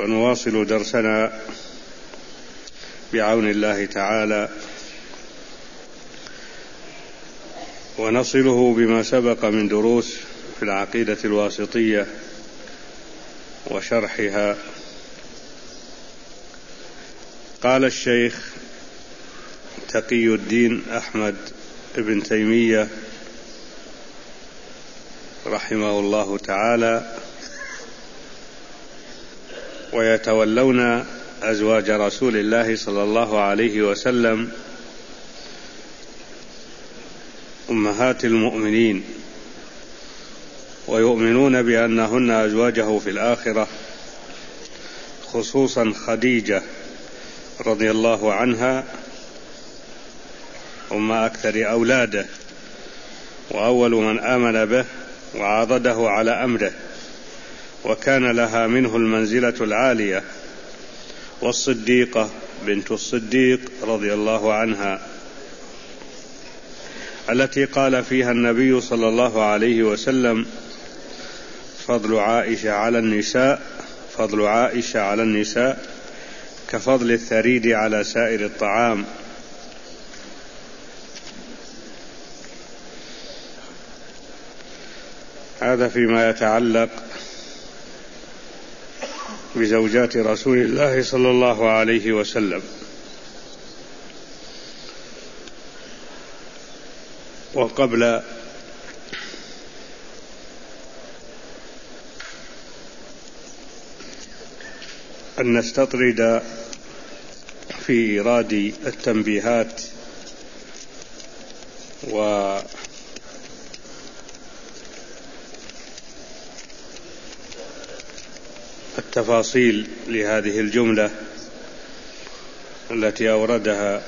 ونواصل درسنا بعون الله تعالى، ونصله بما سبق من دروس في العقيدة الواسطية وشرحها. قال الشيخ تقي الدين أحمد بن تيمية رحمه الله تعالى: ويتولون أزواج رسول الله صلى الله عليه وسلم أمهات المؤمنين، ويؤمنون بأنهن أزواجه في الآخرة، خصوصا خديجة رضي الله عنها أم أكثر أولاده، وأول من آمن به وعاضده على أمره، وكان لها منه المنزلة العالية، والصديقة بنت الصديق رضي الله عنها التي قال فيها النبي صلى الله عليه وسلم: فضل عائشة على النساء كفضل الثريد على سائر الطعام. هذا فيما يتعلق بزوجات رسول الله صلى الله عليه وسلم. وقبل أن نستطرد في إيراد التنبيهات والتفاصيل لهذه الجملة التي أوردها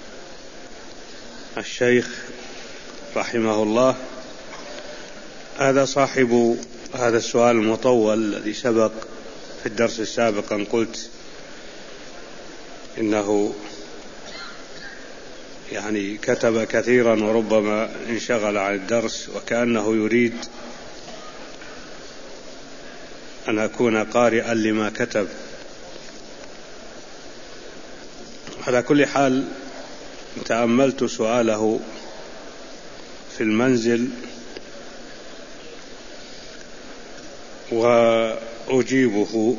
الشيخ رحمه الله، هذا صاحب هذا السؤال المطول الذي سبق في الدرس السابق أن قلت إنه كتب كثيرا وربما انشغل عن الدرس، وكأنه يريد أن أكون قارئا لما كتب. على كل حال تأملت سؤاله في المنزل وأجيبه.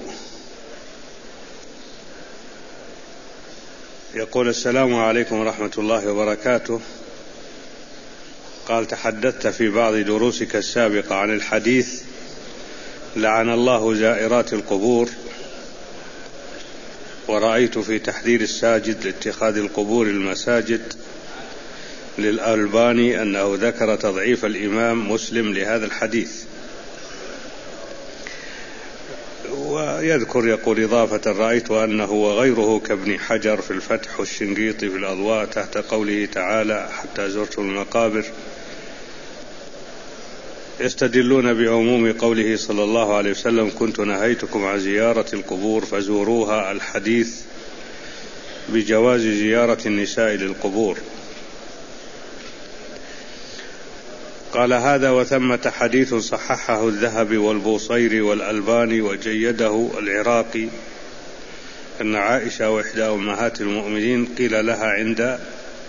يقول: السلام عليكم ورحمة الله وبركاته. قال: تحدثت في بعض دروسك السابقة عن الحديث: لعن الله زائرات القبور، ورأيت في تحذير الساجد لاتخاذ القبور المساجد للألباني أنه ذكر تضعيف الإمام مسلم لهذا الحديث، ويذكر يقول: إضافة رأيت أنه وغيره كابن حجر في الفتح والشنقيطي في الأضواء تحت قوله تعالى: حتى زرتم المقابر، يستدلون بعموم قوله صلى الله عليه وسلم: كنت نهيتكم عن زيارة القبور فزوروها، الحديث بجواز زيارة النساء للقبور. قال: هذا وثمة حديث صححه الذهبي والبوصيري والألباني وجيده العراقي أن عائشة وإحدى أمهات المؤمنين قيل لها عند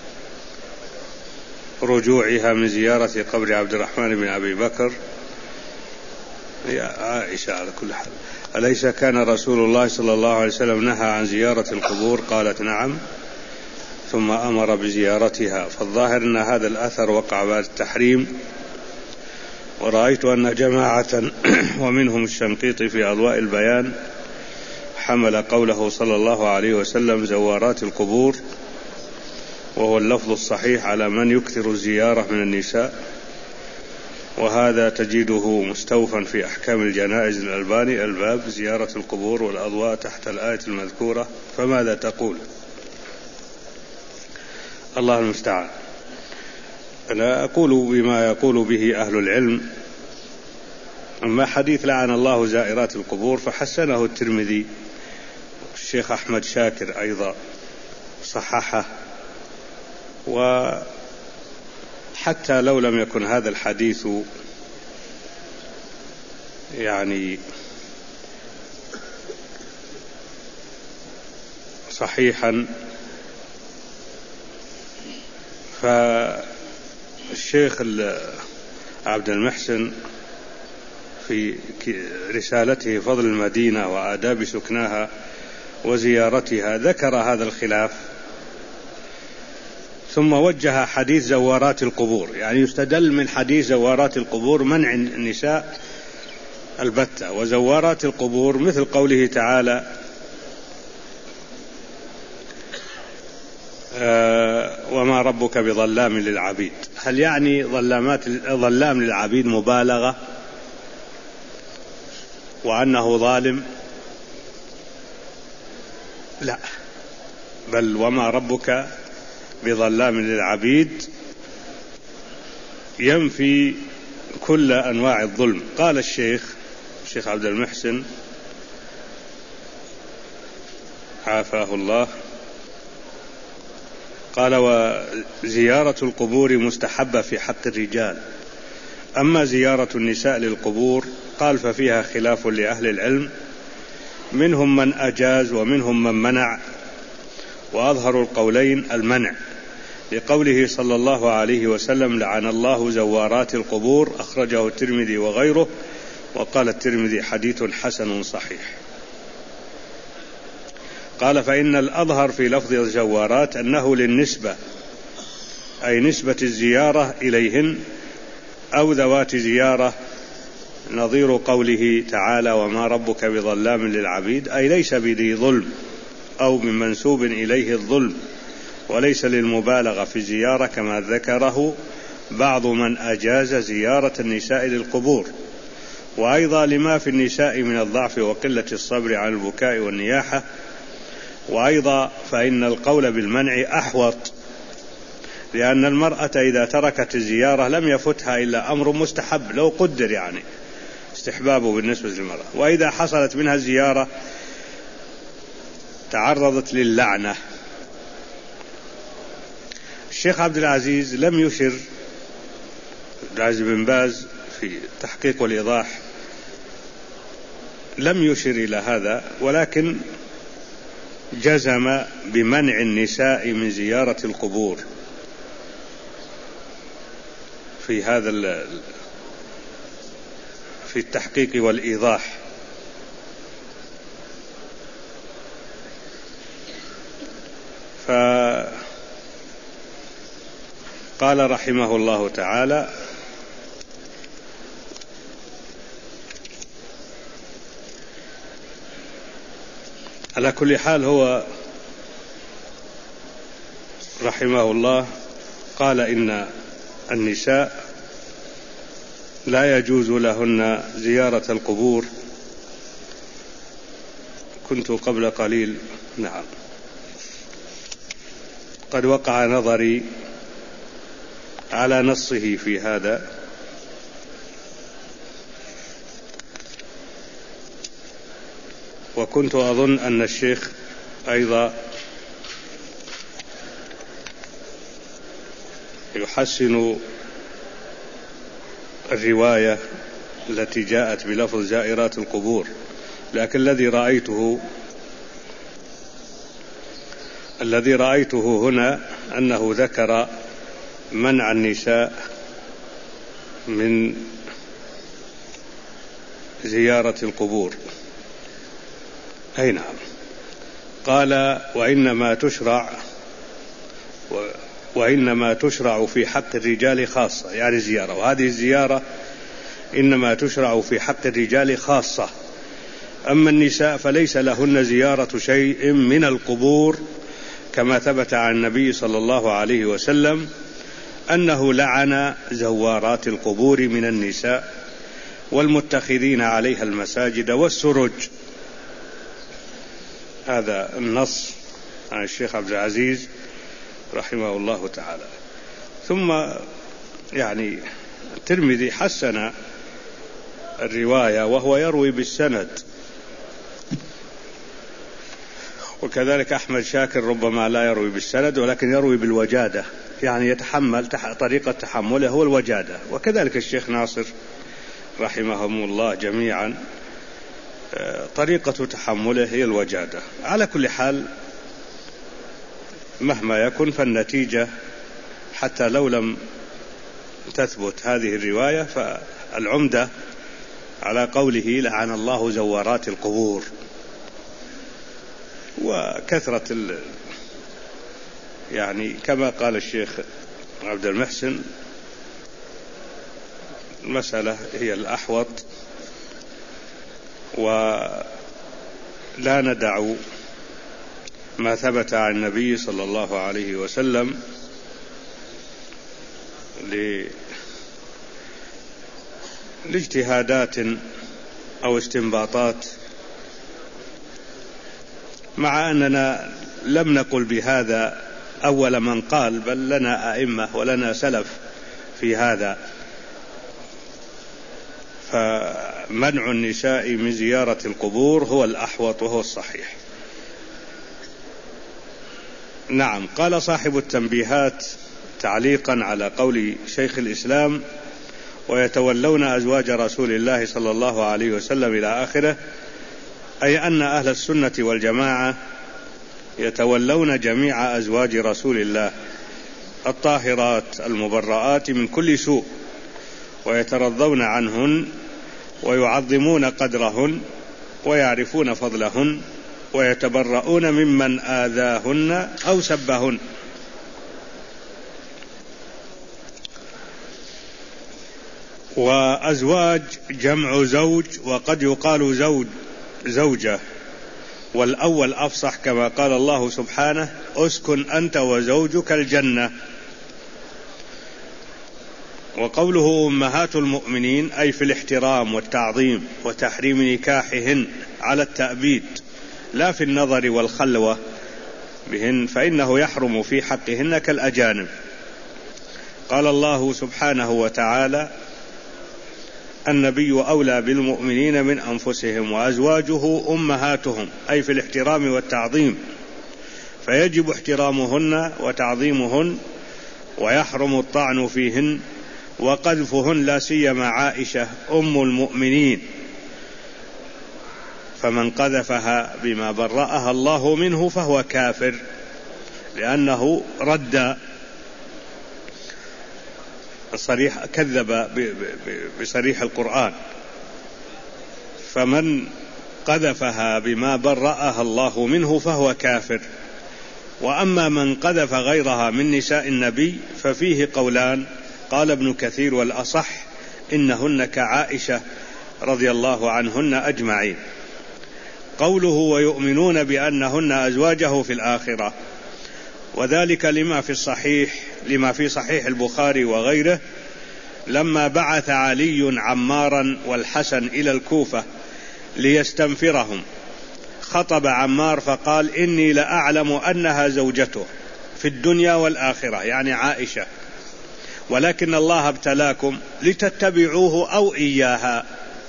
رجوعها من زيارة قبر عبد الرحمن بن أبي بكر: يا عائشة، على كل حال، أليس كان رسول الله صلى الله عليه وسلم نهى عن زيارة القبور؟ قالت: نعم، ثم أمر بزيارتها. فالظاهر أن هذا الأثر وقع بعد التحريم. ورأيت أن جماعة ومنهم الشنقيطي في أضواء البيان حمل قوله صلى الله عليه وسلم زوارات القبور، وهو اللفظ الصحيح، على من يكثر الزيارة من النساء، وهذا تجده مستوفا في أحكام الجنائز الألباني الباب زيارة القبور والأضواء تحت الآية المذكورة. فماذا تقول؟ الله المستعان. أنا أقول بما يقول به أهل العلم. أما حديث لعن الله زائرات القبور فحسنه الترمذي، الشيخ أحمد شاكر أيضا صححه. وحتى لو لم يكن هذا الحديث صحيحا. فالشيخ عبد المحسن في رسالته فضل المدينة وآداب سكناها وزيارتها ذكر هذا الخلاف، ثم وجه حديث زوارات القبور، يعني يستدل من حديث زوارات القبور منع النساء البتة، وزوارات القبور مثل قوله تعالى وما ربك بظلام للعبيد. هل يعني ظلام للعبيد مبالغة وأنه ظالم؟ لا، بل وما ربك بظلام للعبيد ينفي كل أنواع الظلم. قال الشيخ عبد المحسن عافاه الله، قال وزيارة القبور مستحبة في حق الرجال، أما زيارة النساء للقبور قال ففيها خلاف لأهل العلم، منهم من أجاز ومنهم من منع، وأظهر القولين المنع، لقوله صلى الله عليه وسلم لعن الله زوارات القبور، أخرجه الترمذي وغيره، وقال الترمذي حديث حسن صحيح. قال فإن الأظهر في لفظ الزوارات أنه للنسبة، أي نسبة الزيارة إليهن أو ذوات زيارة، نظير قوله تعالى وما ربك بظلام للعبيد، أي ليس بذي ظلم أو من منسوب إليه الظلم، وليس للمبالغة في الزيارة كما ذكره بعض من أجاز زيارة النساء للقبور، وأيضا لما في النساء من الضعف وقلة الصبر عن البكاء والنياحة. وأيضا فإن القول بالمنع أحوط، لأن المرأة إذا تركت الزيارة لم يفتها إلا أمر مستحب لو قدر، يعني استحبابه بالنسبة للمرأة، وإذا حصلت منها الزيارة تعرضت للعنة. الشيخ عبد العزيز لم يشر، عبد العزيز بن باز في تحقيق والإيضاح لم يشر إلى هذا، ولكن جزم بمنع النساء من زيارة القبور في هذا في التحقيق والإيضاح. فقال رحمه الله تعالى على كل حال هو رحمه الله قال إن النساء لا يجوز لهن زيارة القبور. كنت قبل قليل قد وقع نظري على نصه في هذا، وكنت أظن أن الشيخ أيضا يحسن الرواية التي جاءت بلفظ زائرات القبور، لكن الذي رأيته هنا أنه ذكر منع النساء من زيارة القبور. أي نعم. قال وإنما تشرع في حق الرجال خاصة، يعني الزيارة، وهذه الزيارة إنما تشرع في حق الرجال خاصة، أما النساء فليس لهن زيارة شيء من القبور، كما ثبت عن النبي صلى الله عليه وسلم أنه لعن زوارات القبور من النساء والمتخذين عليها المساجد والسرج. هذا النص عن الشيخ عبد العزيز رحمه الله تعالى. ثم يعني الترمذي حسن الرواية وهو يروي بالسند، وكذلك أحمد شاكر ربما لا يروي بالسند ولكن يروي بالوجادة، يعني يتحمل طريقة تحمله هو الوجادة، وكذلك الشيخ ناصر رحمهم الله جميعا طريقة تحمله هي الوجادة. على كل حال مهما يكن فالنتيجة حتى لو لم تثبت هذه الرواية فالعمدة على قوله لعن الله زوارات القبور. وكثرة يعني كما قال الشيخ عبد المحسن المسألة هي الأحوط، ولا ندع ما ثبت عن النبي صلى الله عليه وسلم لاجتهادات أو استنباطات، مع أننا لم نقل بهذا أول من قال، بل لنا أئمة ولنا سلف في هذا. فمنع النساء من زيارة القبور هو الأحوط وهو الصحيح. نعم. قال صاحب التنبيهات تعليقا على قول شيخ الإسلام ويتولون أزواج رسول الله صلى الله عليه وسلم إلى آخره، أي أن أهل السنة والجماعة يتولون جميع أزواج رسول الله الطاهرات المبرآت من كل سوء، ويترضون عنهن ويعظمون قدرهن ويعرفون فضلهن ويتبرؤون ممن آذاهن أو سبهن. وأزواج جمع زوج، وقد يقال زوجة، والأول أفصح كما قال الله سبحانه أسكن أنت وزوجك الجنة. وقوله أمهات المؤمنين أي في الاحترام والتعظيم وتحريم نكاحهن على التأبيد، لا في النظر والخلوة بهن، فإنه يحرم في حقهن كالأجانب. قال الله سبحانه وتعالى النبي أولى بالمؤمنين من أنفسهم وأزواجه أمهاتهم، أي في الاحترام والتعظيم، فيجب احترامهن وتعظيمهن، ويحرم الطعن فيهن وقذفهن، لا سيما عائشة أم المؤمنين، فمن قذفها بما برأها الله منه فهو كافر، لأنه رد صريح، كذب بصريح القرآن. فمن قذفها بما برأها الله منه فهو كافر. وأما من قذف غيرها من نساء النبي ففيه قولان، قال ابن كثير والأصح إنهن كعائشة رضي الله عنهن أجمعين. قوله ويؤمنون بأنهن أزواجه في الآخرة، وذلك لما في صحيح البخاري وغيره لما بعث علي عمارا والحسن إلى الكوفة ليستنفرهم، خطب عمار فقال إني لأعلم أنها زوجته في الدنيا والآخرة، يعني عائشة، ولكن الله ابتلاكم لتتبعوه أو إياها.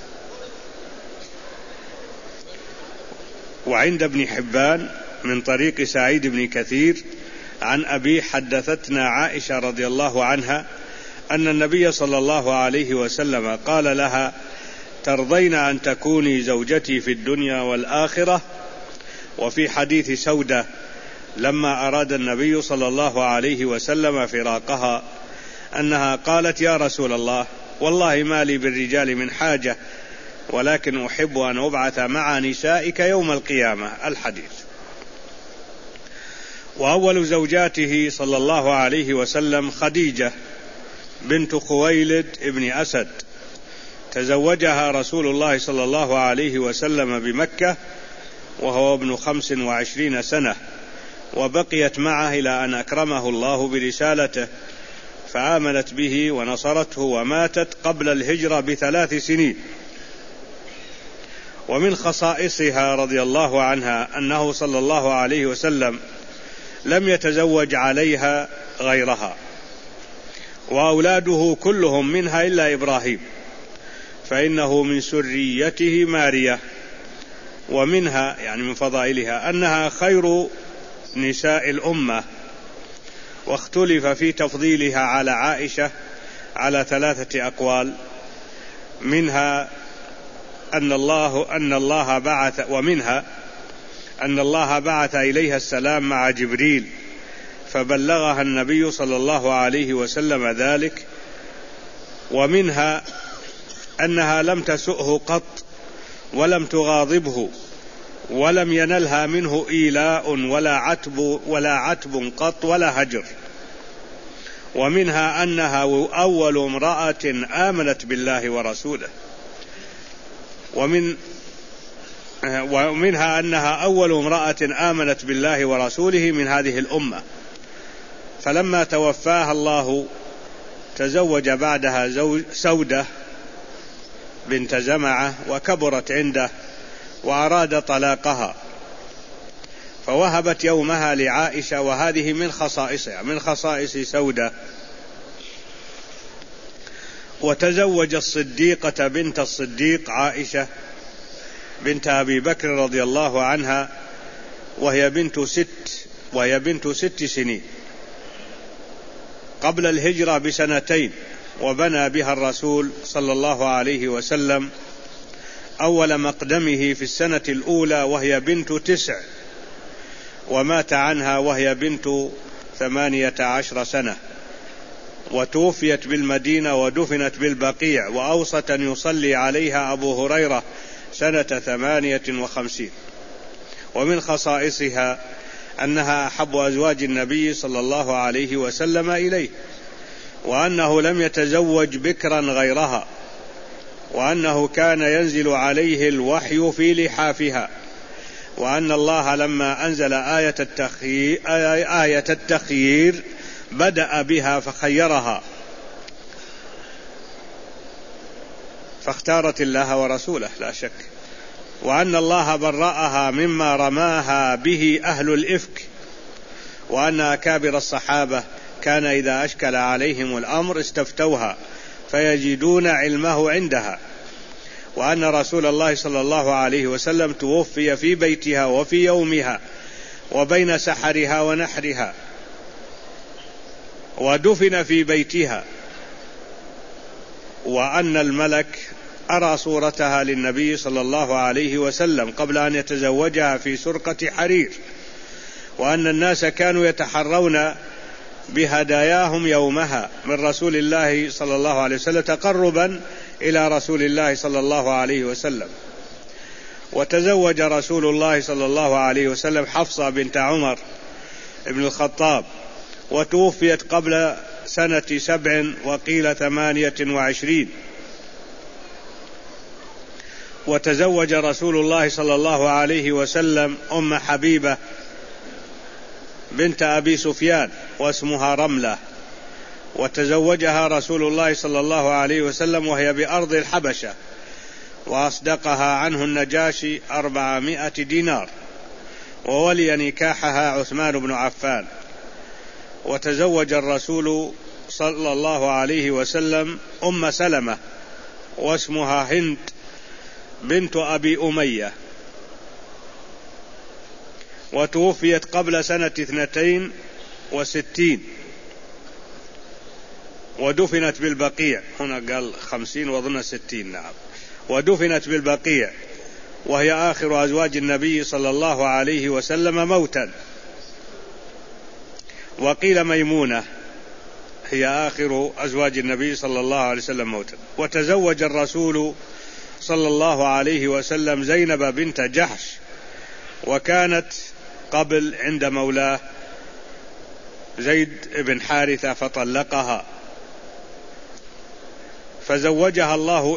وعند ابن حبان من طريق سعيد بن كثير عن أبي حدثتنا عائشة رضي الله عنها أن النبي صلى الله عليه وسلم قال لها ترضين أن تكوني زوجتي في الدنيا والآخرة. وفي حديث سودة لما أراد النبي صلى الله عليه وسلم فراقها أنها قالت يا رسول الله والله ما لي بالرجال من حاجة، ولكن أحب أن أبعث مع نسائك يوم القيامة، الحديث. وأول زوجاته صلى الله عليه وسلم خديجة بنت خويلد ابن أسد، تزوجها رسول الله صلى الله عليه وسلم بمكة وهو ابن 25 سنة، وبقيت معه إلى أن أكرمه الله برسالته، فآمنت به ونصرته وماتت قبل الهجرة ب3 سنين. ومن خصائصها رضي الله عنها أنه صلى الله عليه وسلم لم يتزوج عليها غيرها، وأولاده كلهم منها إلا إبراهيم، فإنه من سريته مارية. ومنها يعني من فضائلها أنها خير نساء الأمة، واختلف في تفضيلها على عائشة على 3 أقوال، منها أن الله بعث إليها السلام مع جبريل فبلغها النبي صلى الله عليه وسلم ذلك. ومنها أنها لم تسؤه قط ولم تغاضبه ولم ينلها منه إيلاء ولا عتب قط ولا هجر. ومنها أنها أول امرأة آمنت بالله ورسوله. ومنها أنها أول امرأة آمنت بالله ورسوله من هذه الأمة، فلما توفاها الله تزوج بعدها سودة بنت زمعة وكبرت عنده وأراد طلاقها، فوهبت يومها لعائشة، وهذه من خصائصها، من خصائص سودة. وتزوج الصديقة بنت الصديق عائشة بنت أبي بكر رضي الله عنها، وهي بنت 6 سنين قبل الهجرة بسنتين، وبنى بها الرسول صلى الله عليه وسلم أول مقدمه في السنة الأولى وهي بنت 9، ومات عنها وهي بنت 18 سنة، وتوفيت بالمدينة ودفنت بالبقيع، وأوصت أن يصلي عليها أبو هريرة سنة 58. ومن خصائصها أنها أحب أزواج النبي صلى الله عليه وسلم إليه، وأنه لم يتزوج بكرا غيرها، وأنه كان ينزل عليه الوحي في لحافها، وأن الله لما أنزل آية التخيير بدأ بها فخيرها فاختارت الله ورسوله لا شك، وأن الله برأها مما رماها به أهل الإفك، وأن أكابر الصحابة كان إذا أشكل عليهم الأمر استفتوها فيجدون علمه عندها، وأن رسول الله صلى الله عليه وسلم توفي في بيتها وفي يومها وبين سحرها ونحرها، ودفن في بيتها، وأن الملك أرى صورتها للنبي صلى الله عليه وسلم قبل أن يتزوجها في سرقة حرير، وأن الناس كانوا يتحرون بهداياهم يومها من رسول الله صلى الله عليه وسلم تقربا إلى رسول الله صلى الله عليه وسلم. وتزوج رسول الله صلى الله عليه وسلم حفصة بنت عمر بن الخطاب، وتوفيت قبل سنة 7 وقيل 28. وتزوج رسول الله صلى الله عليه وسلم أم حبيبة بنت أبي سفيان واسمها رملة، وتزوجها رسول الله صلى الله عليه وسلم وهي بأرض الحبشة، وأصدقها عنه النجاشي 400 دينار، وولي نكاحها عثمان بن عفان. وتزوج الرسول صلى الله عليه وسلم أم سلمة واسمها هند بنت أبي أمية، وتوفيت قبل سنة 62 ودفنت بالبقيع. هنا قال 50 وظن 60، نعم. ودفنت بالبقيع، وهي آخر أزواج النبي صلى الله عليه وسلم موتا. وقيل ميمونة هي آخر أزواج النبي صلى الله عليه وسلم موتا. وتزوج الرسول صلى الله عليه وسلم زينب بنت جحش، وكانت قبل عند مولاه زيد بن حارثة فطلقها، فزوجها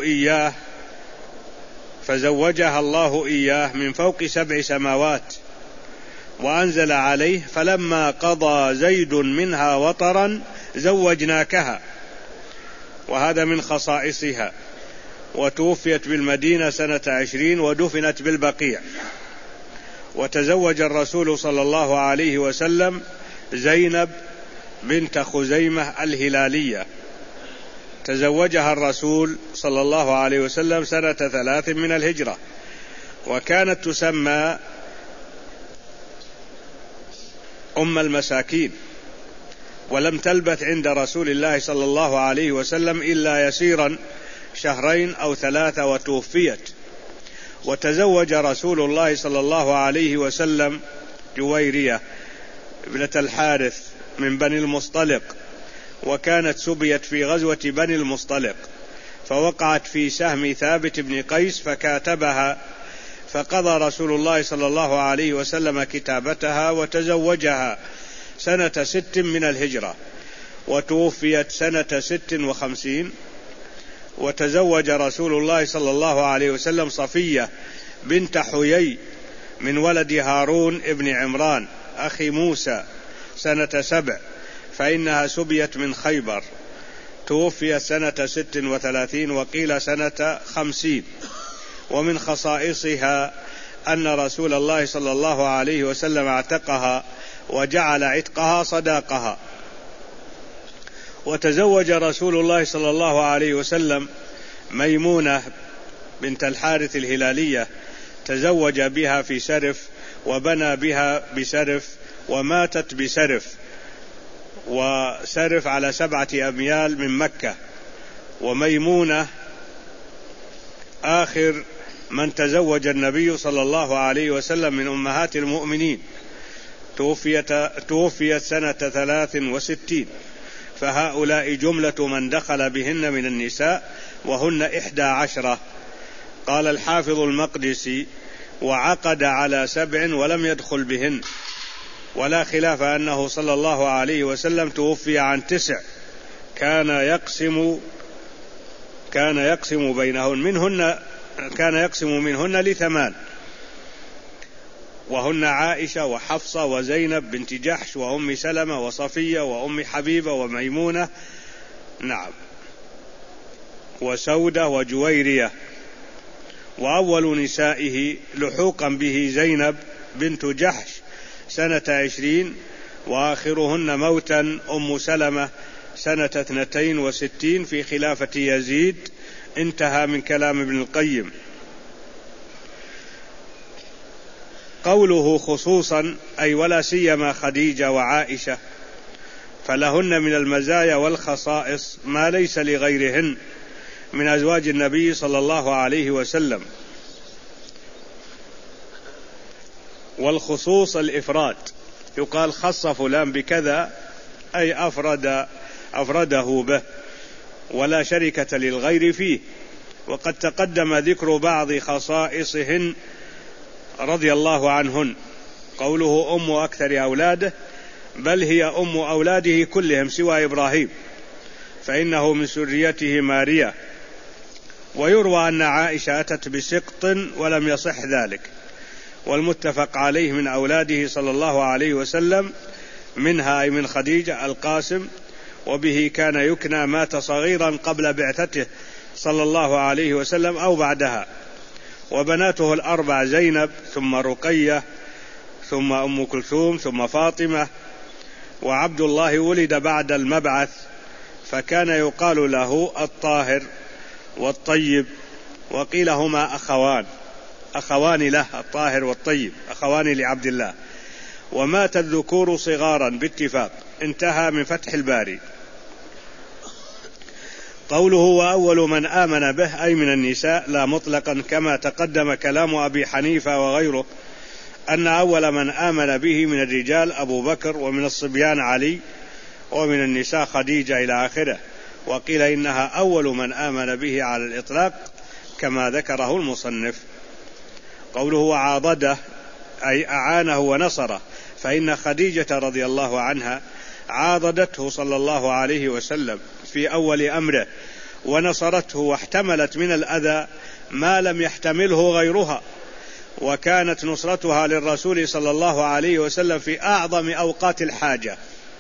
الله إياه من فوق 7 سماوات، وأنزل عليه: فلما قضى زيد منها وطرا زوجناكها. وهذا من خصائصها. وتوفيت بالمدينة سنة 20 ودفنت بالبقيع. وتزوج الرسول صلى الله عليه وسلم زينب بنت خزيمة الهلالية، تزوجها الرسول صلى الله عليه وسلم سنة 3 من الهجرة، وكانت تسمى أم المساكين، ولم تلبث عند رسول الله صلى الله عليه وسلم إلا يسيرا 2 أو 3 وتوفيت. وتزوج رسول الله صلى الله عليه وسلم جويرية ابنة الحارث من بني المصطلق، وكانت سبيت في غزوة بني المصطلق، فوقعت في سهم ثابت بن قيس فكاتبها، فقضى رسول الله صلى الله عليه وسلم كتابتها وتزوجها سنة 6 من الهجرة، وتوفيت سنة 56. وتزوج رسول الله صلى الله عليه وسلم صفية بنت حيي من ولد هارون ابن عمران أخي موسى سنة 7، فإنها سبيت من خيبر، توفيت سنة 36 وقيل سنة 50. ومن خصائصها أن رسول الله صلى الله عليه وسلم اعتقها وجعل عتقها صداقها. وتزوج رسول الله صلى الله عليه وسلم ميمونة بنت الحارث الهلالية، تزوج بها في سرف وبنى بها بسرف وماتت بسرف، وسرف على 7 أميال من مكة. وميمونة آخر من تزوج النبي صلى الله عليه وسلم من أمهات المؤمنين، توفيت سنة 63. فهؤلاء جملة من دخل بهن من النساء، وهن 11. قال الحافظ المقدسي: وعقد على 7 ولم يدخل بهن، ولا خلاف أنه صلى الله عليه وسلم توفي عن 9 كان يقسم بينهن كان يقسم منهن ل8، وهن عائشة وحفصة وزينب بنت جحش وأم سلمة وصفية وأم حبيبة وميمونة، نعم، وسودة وجويرية. وأول نسائه لحوقا به زينب بنت جحش سنة 20، وآخرهن موتا أم سلمة سنة 62 في خلافة يزيد. انتهى من كلام ابن القيم. قوله خصوصا أي ولا سيما خديجة وعائشة، فلهن من المزايا والخصائص ما ليس لغيرهن من أزواج النبي صلى الله عليه وسلم. والخصوص الإفراد، يقال خص فلان بكذا أي أفرده به، ولا شركة للغير فيه. وقد تقدم ذكر بعض خصائصهن رضي الله عنهن. قوله أم أكثر أولاده، بل هي أم أولاده كلهم سوى إبراهيم، فإنه من سريته ماريا. ويروى أن عائشة أتت بسقط ولم يصح ذلك. والمتفق عليه من أولاده صلى الله عليه وسلم منها أي من خديجة القاسم، وبه كان يكنى، مات صغيرا قبل بعثته صلى الله عليه وسلم أو بعدها. وبناته 4 زينب ثم رقية ثم أم كلثوم ثم فاطمة. وعبد الله ولد بعد المبعث، فكان يقال له الطاهر والطيب، وقيل هما أخوان له، الطاهر والطيب أخوان لعبد الله. ومات الذكور صغارا باتفاق. انتهى من فتح الباري. قوله وأول من آمن به أي من النساء، لا مطلقا، كما تقدم كلام أبي حنيفة وغيره أن أول من آمن به من الرجال أبو بكر، ومن الصبيان علي، ومن النساء خديجة إلى آخره. وقيل إنها أول من آمن به على الإطلاق كما ذكره المصنف. قوله وعاضده أي أعانه ونصره، فإن خديجة رضي الله عنها عاضدته صلى الله عليه وسلم في أول أمره، ونصرته، واحتملت من الأذى ما لم يحتمله غيرها، وكانت نصرتها للرسول صلى الله عليه وسلم في أعظم أوقات الحاجة.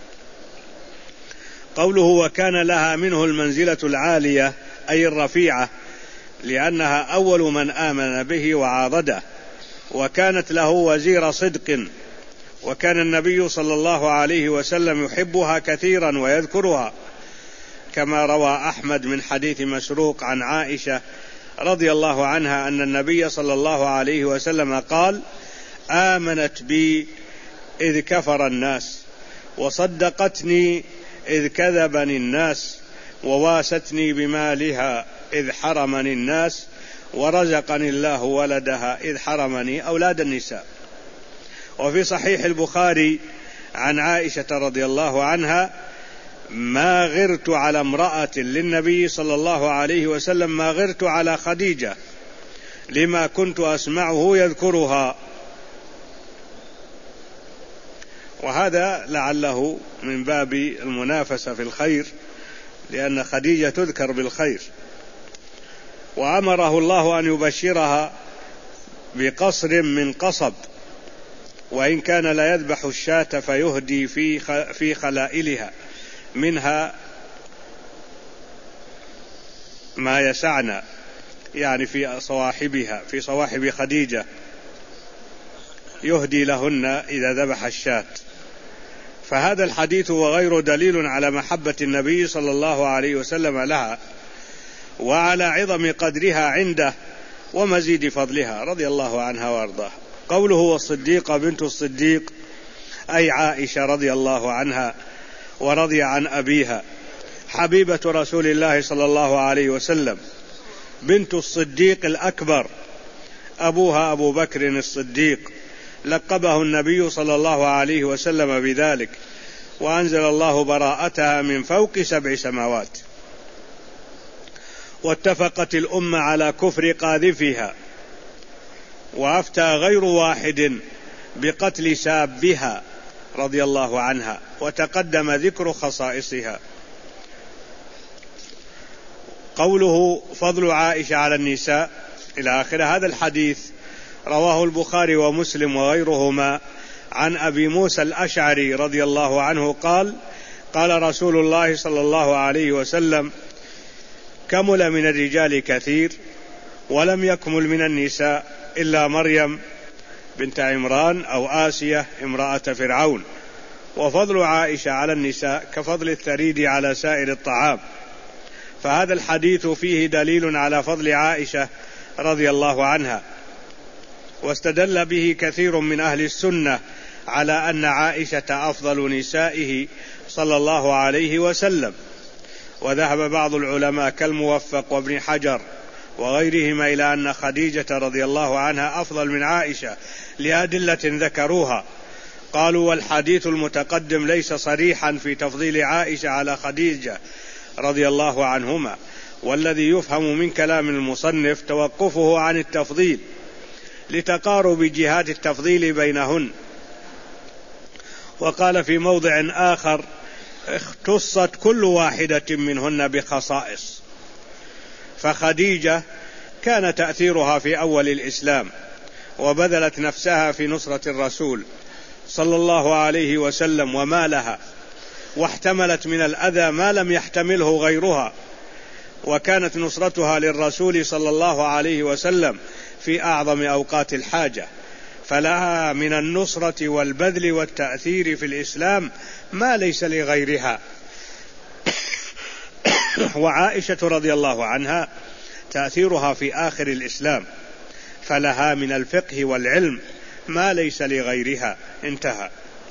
قوله وكان لها منه المنزلة العالية أي الرفيعة، لأنها أول من آمن به وعاضده، وكانت له وزير صدق، وكان النبي صلى الله عليه وسلم يحبها كثيرا ويذكرها، كما روى أحمد من حديث مسروق عن عائشة رضي الله عنها أن النبي صلى الله عليه وسلم قال آمنت بي إذ كفر الناس، وصدقتني إذ كذبني الناس، وواستني بمالها إذ حرمني الناس، ورزقني الله ولدها إذ حرمني أولاد النساء. وفي صحيح البخاري عن عائشة رضي الله عنها: ما غرت على امرأة للنبي صلى الله عليه وسلم ما غرت على خديجة، لما كنت أسمعه يذكرها. وهذا لعله من باب المنافسة في الخير، لأن خديجة تذكر بالخير، وأمره الله أن يبشرها بقصر من قصب، وإن كان لا يذبح الشاة فيهدي في خلائلها منها ما يسعنا، يعني في صواحبها، في صواحب خديجة، يهدي لهن إذا ذبح الشاة. فهذا الحديث وغيره دليل على محبة النبي صلى الله عليه وسلم لها، وعلى عظم قدرها عنده ومزيد فضلها رضي الله عنها وارضاها. قوله والصديقة بنت الصديق أي عائشة رضي الله عنها ورضي عن أبيها، حبيبة رسول الله صلى الله عليه وسلم، بنت الصديق الأكبر، أبوها أبو بكر الصديق، لقبه النبي صلى الله عليه وسلم بذلك، وأنزل الله براءتها من فوق 7 سماوات. واتفقت الأمة على كفر قاذفها، وأفتى غير واحد بقتل سابها رضي الله عنها، وتقدم ذكر خصائصها. قوله فضل عائشة على النساء إلى آخر هذا الحديث رواه البخاري ومسلم وغيرهما عن أبي موسى الأشعري رضي الله عنه قال: قال رسول الله صلى الله عليه وسلم: كمل من الرجال كثير ولم يكمل من النساء إلا مريم بنت عمران أو آسية امرأة فرعون. وفضل عائشة على النساء كفضل الثريد على سائر الطعام. فهذا الحديث فيه دليل على فضل عائشة رضي الله عنها، واستدل به كثير من أهل السنة على أن عائشة أفضل نسائه صلى الله عليه وسلم. وذهب بعض العلماء كالموفق وابن حجر وغيرهما إلى أن خديجة رضي الله عنها أفضل من عائشة لأدلة ذكروها. قالوا: والحديث المتقدم ليس صريحا في تفضيل عائشة على خديجة رضي الله عنهما، والذي يفهم من كلام المصنف توقفه عن التفضيل لتقارب جهات التفضيل بينهن. وقال في موضع آخر: اختصت كل واحدة منهن بخصائص. فخديجة كان تأثيرها في أول الإسلام، وبذلت نفسها في نصرة الرسول صلى الله عليه وسلم ومالها، واحتملت من الأذى ما لم يحتمله غيرها، وكانت نصرتها للرسول صلى الله عليه وسلم في أعظم أوقات الحاجة، فلها من النصرة والبذل والتأثير في الإسلام ما ليس لغيرها. وعائشة رضي الله عنها تأثيرها في آخر الإسلام، فلها من الفقه والعلم ما ليس لغيرها. انتهى.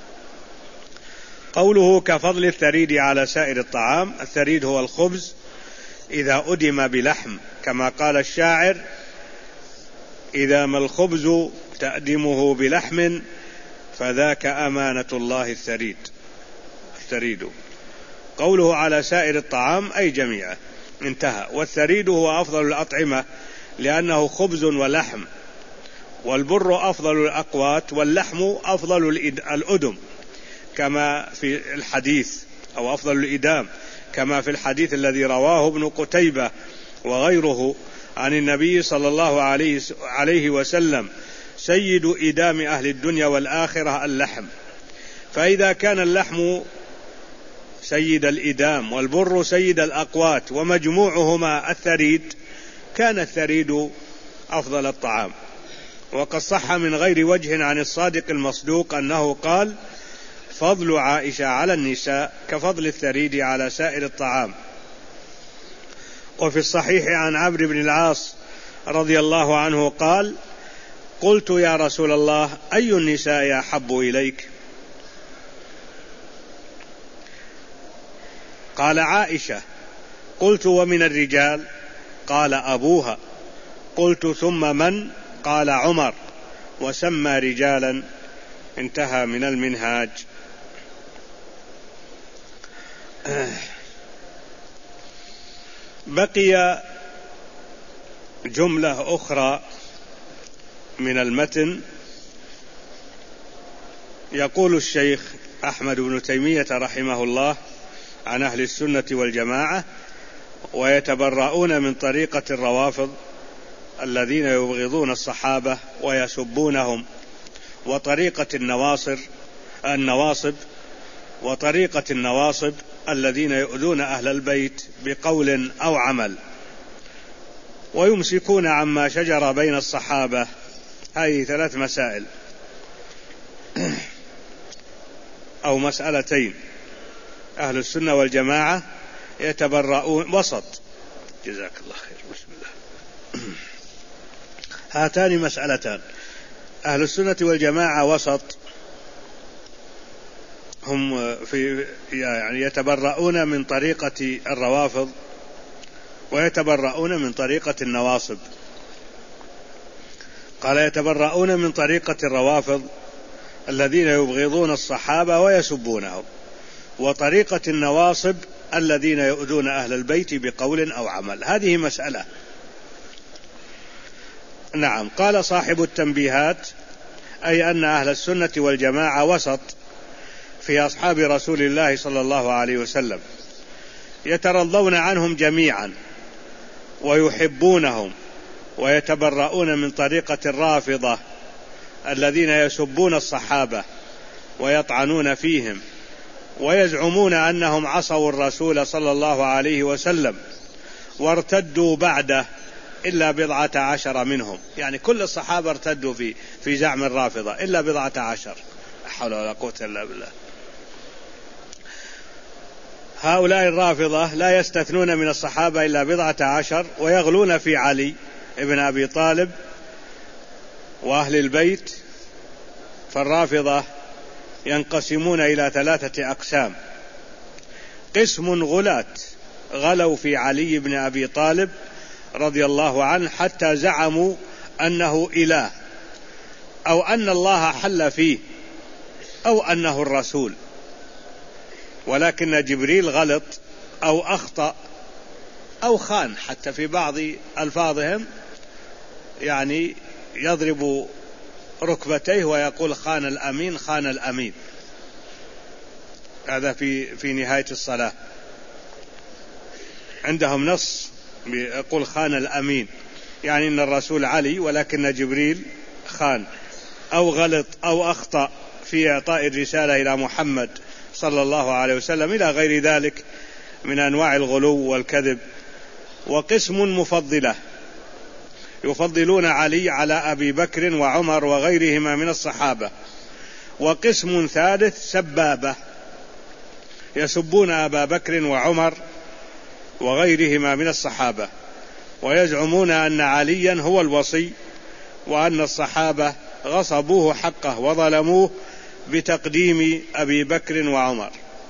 قوله كفضل الثريد على سائر الطعام. الثريد هو الخبز إذا أدم بلحم، كما قال الشاعر: إذا ما الخبز تأدمه بلحم فذاك أمانة الله الثريد. قوله على سائر الطعام أي جميعه. انتهى. والثريد هو أفضل الأطعمة لأنه خبز ولحم، والبر أفضل الأقوات، واللحم أفضل الأدم كما في الحديث، أو أفضل الإدام كما في الحديث الذي رواه ابن قتيبة وغيره عن النبي صلى الله عليه وسلم: سيد إدام أهل الدنيا والآخرة اللحم. فإذا كان اللحم سيد الإدام والبر سيد الأقوات ومجموعهما الثريد، كان الثريد أفضل الطعام. وقد صح من غير وجه عن الصادق المصدوق أنه قال: فضل عائشة على النساء كفضل الثريد على سائر الطعام. وفي الصحيح عن عمرو بن العاص رضي الله عنه قال: قلت يا رسول الله أي النساء أحب إليك؟ قال: عائشة. قلت: ومن الرجال؟ قال: أبوها. قلت: ثم من؟ قال: عمر، وسمى رجالا. انتهى من المنهاج. بقي جملة أخرى من المتن. يقول الشيخ أحمد بن تيمية رحمه الله عن أهل السنة والجماعة: ويتبرؤون من طريقة الروافض الذين يبغضون الصحابة ويسبونهم، وطريقة النواصب وطريقة النواصب الذين يؤذون أهل البيت بقول أو عمل، ويمسكون عما شجر بين الصحابة. هذه 3 مسائل أو مسألتين. أهل السنة والجماعة يتبرؤون وسط. جزاك الله خير. بسم الله. هاتان مسألتان. أهل السنة والجماعة وسط، هم يعني يتبرؤون من طريقة الروافض ويتبرؤون من طريقة النواصب. قال: يتبرؤون من طريقة الروافض الذين يبغضون الصحابة ويسبونهم، وطريقة النواصب الذين يؤذون أهل البيت بقول أو عمل. هذه مسألة. نعم. قال صاحب التنبيهات: أي أن أهل السنة والجماعة وسط في أصحاب رسول الله صلى الله عليه وسلم، يترضون عنهم جميعا ويحبونهم، ويتبرؤون من طريقة الرافضة الذين يسبون الصحابة ويطعنون فيهم ويزعمون أنهم عصوا الرسول صلى الله عليه وسلم وارتدوا بعده إلا 14 منهم. يعني كل الصحابة ارتدوا في زعم الرافضة إلا 14. لا حول ولا قوة إلا بالله. هؤلاء الرافضة لا يستثنون من الصحابة إلا 14، ويغلون في علي ابن أبي طالب وأهل البيت. فالرافضة ينقسمون إلى 3 أقسام: قسم غلاة غلوا في علي بن أبي طالب رضي الله عنه حتى زعموا أنه إله، أو أن الله حل فيه، أو أنه الرسول، ولكن جبريل غلط أو أخطأ أو خان. حتى في بعض ألفاظهم يعني يضرب ركبتيه ويقول: خان الأمين، خان الأمين. هذا في نهاية الصلاة عندهم نص يقول: خان الأمين، يعني أن الرسول علي ولكن جبريل خان، أو غلط أو أخطأ في إعطاء الرسالة إلى محمد صلى الله عليه وسلم، إلى غير ذلك من أنواع الغلو والكذب. وقسم مفضلة يفضلون علي على أبي بكر وعمر وغيرهما من الصحابة. وقسم ثالث سبابة يسبون أبا بكر وعمر وغيرهما من الصحابة، ويزعمون أن عليا هو الوصي، وأن الصحابة غصبوه حقه وظلموه بتقديم أبي بكر وعمر.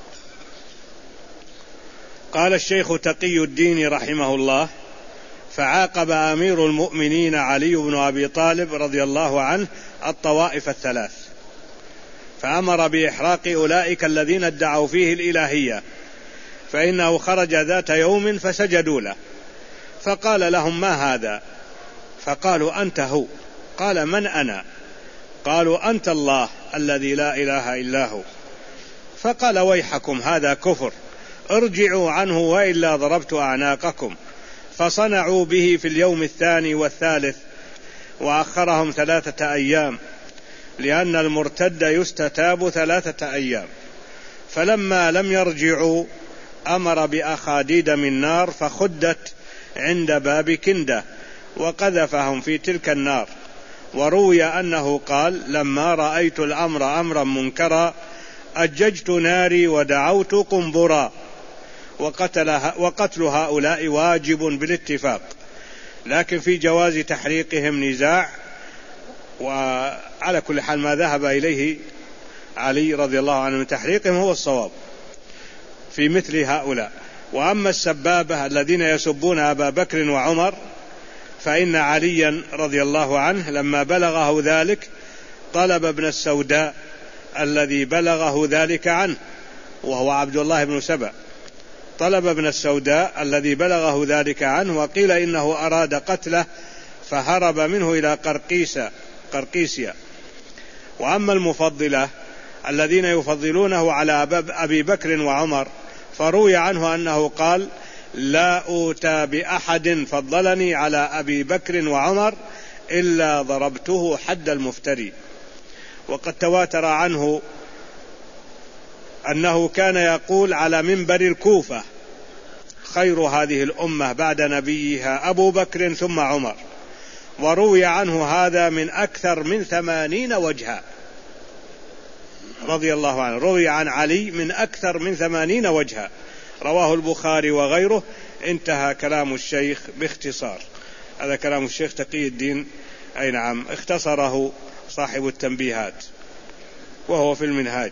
قال الشيخ تقي الدين رحمه الله: فعاقب أمير المؤمنين علي بن أبي طالب رضي الله عنه الطوائف 3، فأمر بإحراق أولئك الذين ادعوا فيه الإلهية، فإنه خرج ذات يوم فسجدوا له، فقال لهم: ما هذا؟ فقالوا: أنت هو. قال: من أنا؟ قالوا: أنت الله الذي لا إله إلا هو. فقال: ويحكم، هذا كفر، ارجعوا عنه وإلا ضربت أعناقكم. فصنعوا به في اليوم 2 والثالث، وأخرهم 3 أيام، لأن المرتد يستتاب 3 أيام. فلما لم يرجعوا أمر بأخاديد من نار فخدت عند باب كندة، وقذفهم في تلك النار. وروي أنه قال: لما رأيت الأمر أمرا منكرا أججت ناري ودعوت قنبرا. وقتل هؤلاء واجب بالاتفاق، لكن في جواز تحريقهم نزاع. وعلى كل حال ما ذهب إليه علي رضي الله عنه من تحريقهم هو الصواب في مثل هؤلاء. وأما السبابة الذين يسبون أبا بكر وعمر، فإن عليا رضي الله عنه لما بلغه ذلك طلب ابن السوداء الذي بلغه ذلك عنه، وهو عبد الله بن سبأ، طلب ابن السوداء الذي بلغه ذلك عنه، وقيل إنه أراد قتله فهرب منه إلى قرقيسيا. وأما المفضلة الذين يفضلونه على أبي بكر وعمر فروي عنه أنه قال: لا أوتى بأحد فضلني على أبي بكر وعمر إلا ضربته حد المفتري. وقد تواتر عنه أنه كان يقول على منبر الكوفة: خير هذه الأمة بعد نبيها أبو بكر ثم عمر. وروي عنه هذا من أكثر من 80 وجها رضي الله عنه، روي عن علي من أكثر من 80 وجها، رواه البخاري وغيره. انتهى كلام الشيخ باختصار. هذا كلام الشيخ تقي الدين، أي نعم، اختصره صاحب التنبيهات وهو في المنهاج.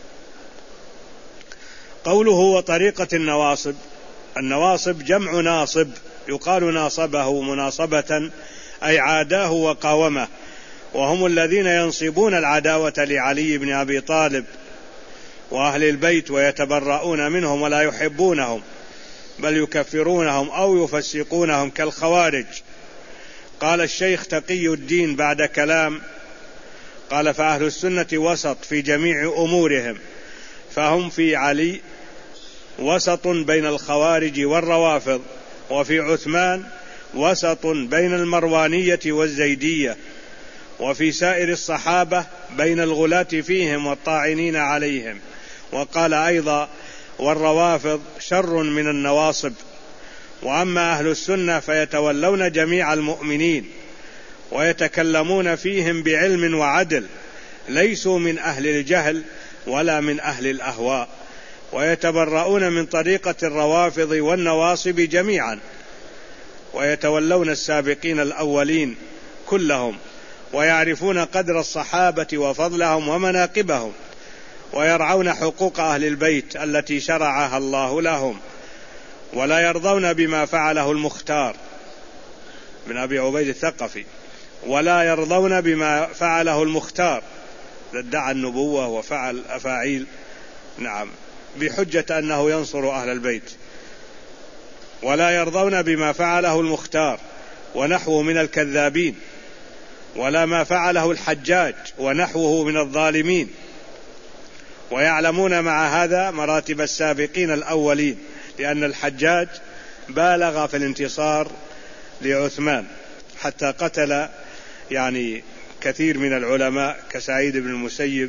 قوله وطريقة النواصب: النواصب جمع ناصب، يقال ناصبه مناصبة أي عاداه وقاومه، وهم الذين ينصبون العداوة لعلي بن أبي طالب وأهل البيت ويتبرؤون منهم ولا يحبونهم، بل يكفرونهم أو يفسقونهم كالخوارج. قال الشيخ تقي الدين بعد كلام، قال: فأهل السنة وسط في جميع أمورهم، فهم في علي وسط بين الخوارج والروافض، وفي عثمان وسط بين المروانية والزيدية، وفي سائر الصحابة بين الغلاة فيهم والطاعنين عليهم. وقال أيضا: والروافض شر من النواصب. وأما أهل السنة فيتولون جميع المؤمنين ويتكلمون فيهم بعلم وعدل، ليسوا من أهل الجهل ولا من أهل الأهواء، ويتبرؤون من طريقة الروافض والنواصب جميعا، ويتولون السابقين الأولين كلهم، ويعرفون قدر الصحابة وفضلهم ومناقبهم، ويرعون حقوق أهل البيت التي شرعها الله لهم، ولا يرضون بما فعله المختار بن أبي عبيد الثقفي، ولا يرضون بما فعله المختار، ادعى النبوة وفعل أفاعيل، نعم، بحجة أنه ينصر أهل البيت. ولا يرضون بما فعله المختار ونحوه من الكذابين، ولا ما فعله الحجاج ونحوه من الظالمين. ويعلمون مع هذا مراتب السابقين الأولين، لأن الحجاج بالغ في الانتصار لعثمان حتى قتل كثير من العلماء كسعيد بن المسيب،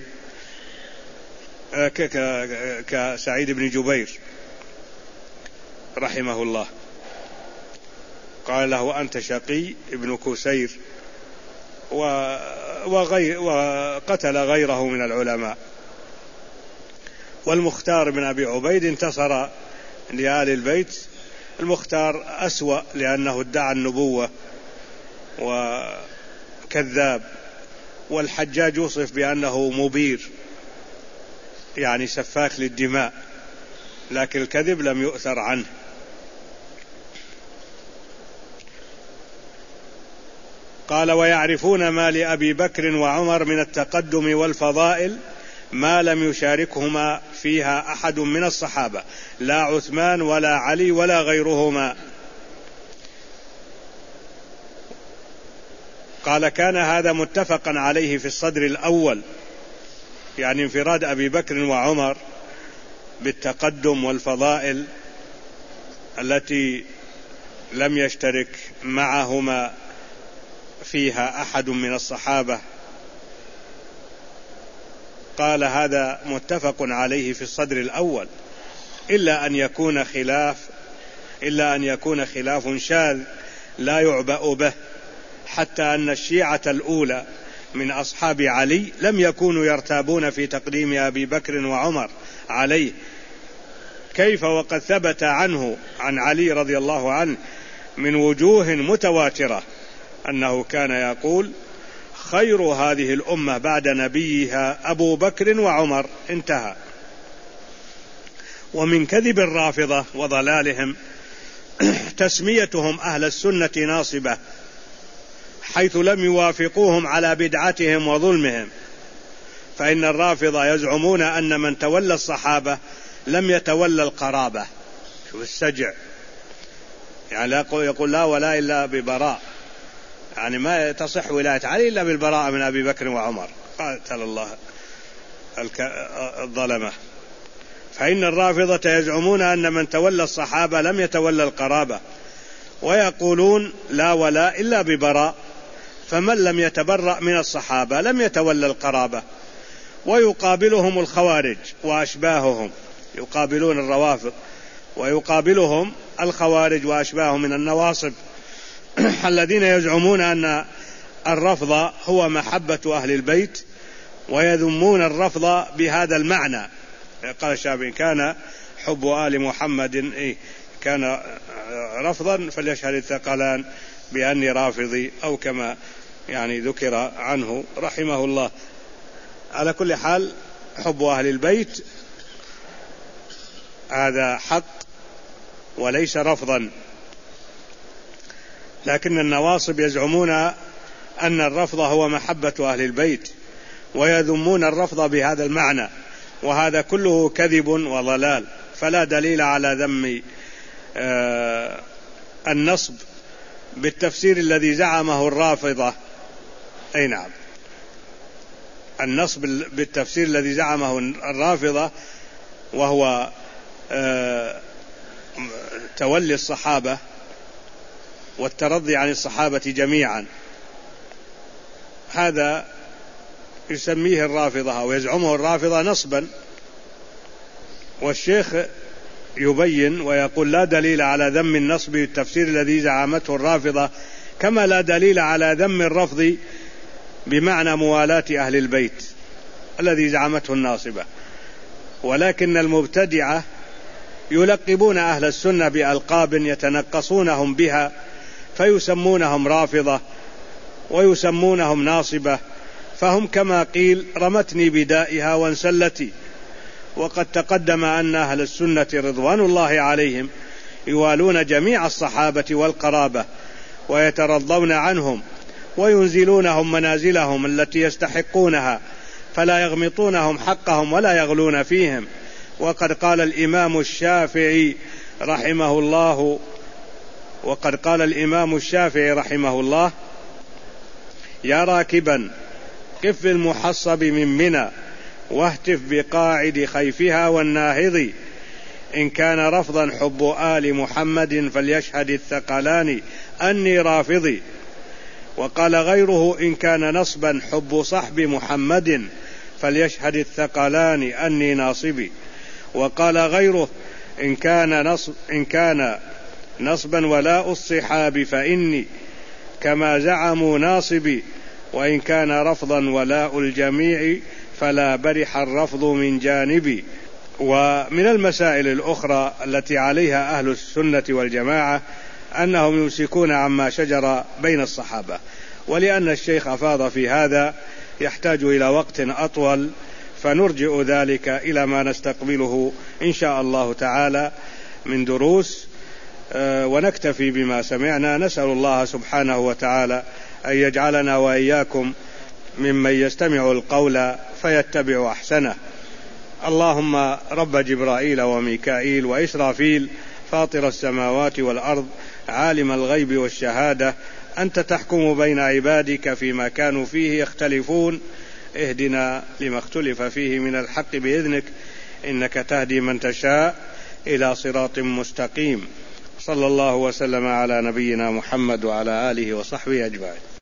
كسعيد بن جبير رحمه الله، قال له: أنت شقي ابن كسير، وقتل غيره من العلماء. والمختار بن أبي عبيد انتصر لآل البيت. المختار أسوأ لأنه ادعى النبوة وكذاب، والحجاج يوصف بأنه مبير، سفاك للدماء، لكن الكذب لم يؤثر عنه. قال: ويعرفون ما لأبي بكر وعمر من التقدم والفضائل ما لم يشاركهما فيها أحد من الصحابة، لا عثمان ولا علي ولا غيرهما. قال: كان هذا متفقا عليه في الصدر الأول، انفراد أبي بكر وعمر بالتقدم والفضائل التي لم يشترك معهما فيها أحد من الصحابة. قال: هذا متفق عليه في الصدر الأول، إلا أن يكون خلاف شاذ لا يعبأ به، حتى أن الشيعة الأولى من أصحاب علي لم يكونوا يرتابون في تقديم أبي بكر وعمر عليه، كيف وقد ثبت عنه عن علي رضي الله عنه من وجوه متواترة أنه كان يقول: خير هذه الأمة بعد نبيها أبو بكر وعمر. انتهى. ومن كذب الرافضة وضلالهم تسميتهم أهل السنة ناصبة، حيث لم يوافقوهم على بدعتهم وظلمهم، فإن الرافضة يزعمون أن من تولى الصحابة لم يتولى القرابة، والسجع، يعني لا يقول لا ولا إلا ببراء، يعني ما تصح ولاية علي إلا بالبراء من أبي بكر وعمر، قاتل الله الظلمة. فإن الرافضة يزعمون أن من تولى الصحابة لم يتولى القرابة، ويقولون لا ولا إلا ببراء، فمن لم يتبرأ من الصحابة لم يتولى القرابة. ويقابلهم الخوارج وأشباههم، يقابلون الروافض ويقابلهم الخوارج وأشباههم من النواصب الذين يزعمون أن الرفض هو محبة أهل البيت، ويذمون الرفض بهذا المعنى. قال الشافعي كان حب آل محمد كان رفضا فليشهد الثقلان بأني رافضي، أو كما يعني ذكر عنه رحمه الله. على كل حال حب أهل البيت هذا حق وليس رفضا، لكن النواصب يزعمون أن الرفض هو محبة أهل البيت، ويذمون الرفض بهذا المعنى، وهذا كله كذب وضلال، فلا دليل على ذم النصب بالتفسير الذي زعمه الرافضة. أي نعم، النصب بالتفسير الذي زعمه الرافضة، وهو تولي الصحابة والترضي عن الصحابة جميعا، هذا يسميه الرافضة أو يزعمه الرافضة نصبا. والشيخ يبين ويقول لا دليل على ذم النصب بالتفسير الذي زعمته الرافضة، كما لا دليل على ذم الرفض بمعنى موالاة أهل البيت الذي زعمته الناصبة. ولكن المبتدعة يلقبون أهل السنة بألقاب يتنقصونهم بها، فيسمونهم رافضة ويسمونهم ناصبة، فهم كما قيل رمتني بدائها وانسلتي. وقد تقدم أن أهل السنة رضوان الله عليهم يوالون جميع الصحابة والقرابة ويترضون عنهم وينزلونهم منازلهم التي يستحقونها، فلا يغمطونهم حقهم ولا يغلون فيهم. وقد قال الإمام الشافعي رحمه الله يا راكبا قف المحصب من منى واهتف بقاعد خيفها والناهض، إن كان رفضا حب آل محمد فليشهد الثقلان أني رافضي. وقال غيره إن كان نصبا حب صحب محمد فليشهد الثقلان أني ناصبي. وقال غيره إن كان نصبا ولاء الصحاب فإني كما زعموا ناصبي، وإن كان رفضا ولاء الجميع فلا برح الرفض من جانبي. ومن المسائل الأخرى التي عليها أهل السنة والجماعة أنهم يمسكون عما شجر بين الصحابة، ولأن الشيخ أفاض في هذا يحتاج إلى وقت أطول، فنرجع ذلك إلى ما نستقبله إن شاء الله تعالى من دروس، ونكتفي بما سمعنا. نسأل الله سبحانه وتعالى أن يجعلنا وإياكم ممن يستمع القول فيتبع أحسنه. اللهم رب جبرائيل وميكائيل وإسرافيل فاطر السماوات والأرض عالم الغيب والشهادة، أنت تحكم بين عبادك فيما كانوا فيه يختلفون، اهدنا لما اختلف فيه من الحق بإذنك، إنك تهدي من تشاء إلى صراط مستقيم. صلى الله وسلم على نبينا محمد وعلى آله وصحبه أجمعين.